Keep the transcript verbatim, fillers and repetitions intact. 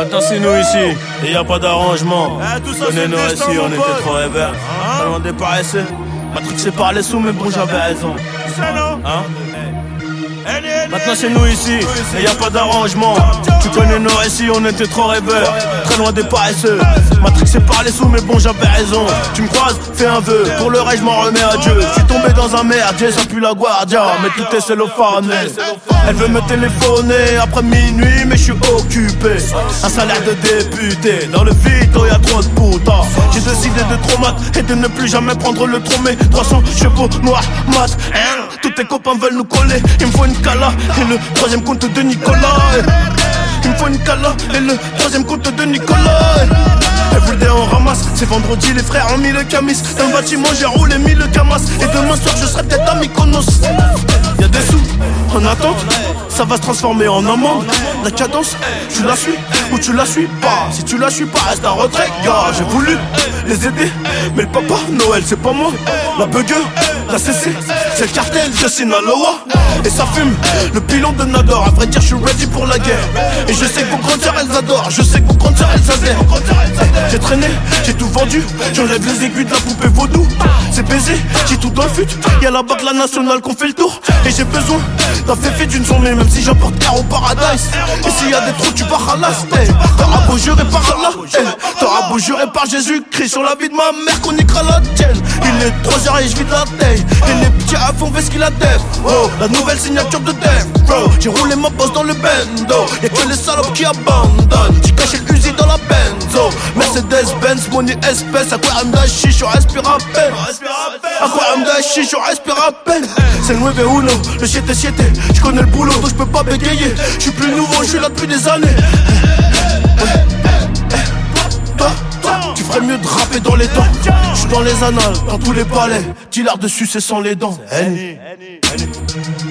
Maintenant c'est nous ici, et y a pas d'arrangement. Connais nos récits, on était trop rêveurs. Pas loin des paresseux. Matrixé par les sous, mais bon j'avais raison. Hein? Maintenant c'est nous ici, et y a pas d'arrangement. Tu connais nos récits, on était trop rêveurs. Très loin des paresseux. Matrixé par les sous, mais bon j'avais raison. Tu me croises, fais un vœu. Pour le reste je m'en remets à Dieu. Je suis tombé dans un merdier, ça pue la guardia. Mais tout est cellophané. Elle veut me téléphoner après minuit, mais je suis occupé. Un salaire de député. Dans le vito y'a trop de putas. J'ai décidé de trop mat et de ne plus jamais prendre le tromé. Trois cents chevaux noirs mat. Tous tes copains veulent nous coller. Il me faut une cala et le troisième compte de Nicolas. Il me faut une cala et le troisième compte de Nicolas. Everyday on ramasse, c'est vendredi, les frères ont mis le camis. Dans le bâtiment j'ai roulé mis le camas. Et demain soir je serai peut-être à Mykonos. Y'a des sous en attente, ça va se transformer en amende. La cadence, tu la suis ou tu la suis pas. Si tu la suis pas, reste en retrait, gars. J'ai voulu les aider, mais le papa Noël c'est pas moi. La bugueur, la C C, c'est le cartel de Sinaloa. Et ça fume, le pilon de Nador. À vrai dire je suis ready pour la guerre. Et je sais que vos grandes sœurs elles adorent. Je sais que vos grandes sœurs elles adhèrent. J'ai traîné, j'ai tout vendu. J'enlève les aiguilles de la poupée vaudou. C'est baisé, j'ai tout dans le fut. Y'a la banque la nationale qu'on fait le tour. Et j'ai besoin d'un féfé d'une journée. Même si j'apporte car au paradise. Et s'il y a des trous tu vas ralasse. Hey, t'auras beau jurer par Allah, hey, t'auras beau jurer par Jésus-Christ. Sur la vie de ma mère qu'on niquera la tienne. Il est trois heures et je vide la taille. Et les petits à fond ce qu'il a def. Oh, la nouvelle signature de Def, bro. J'ai roulé ma bosse dans le bendo. Y'a que les salopes qui abandonnent. J'ai caché l'usine dans la benzo. Mercedes Benz, money espèce. À quoi Amdachi, je respire à peine. À quoi Amdachi, je respire à peine. C'est le nueve uno, le siete siete. Je connais le boulot donc je peux pas bégayer. Je suis plus nouveau, je suis là depuis des années. Toi, toi, tu ferais mieux de rapper dans les temps. Je suis dans les annales, dans tous les palais. Dis l'art dessus, c'est sans les dents. Henny.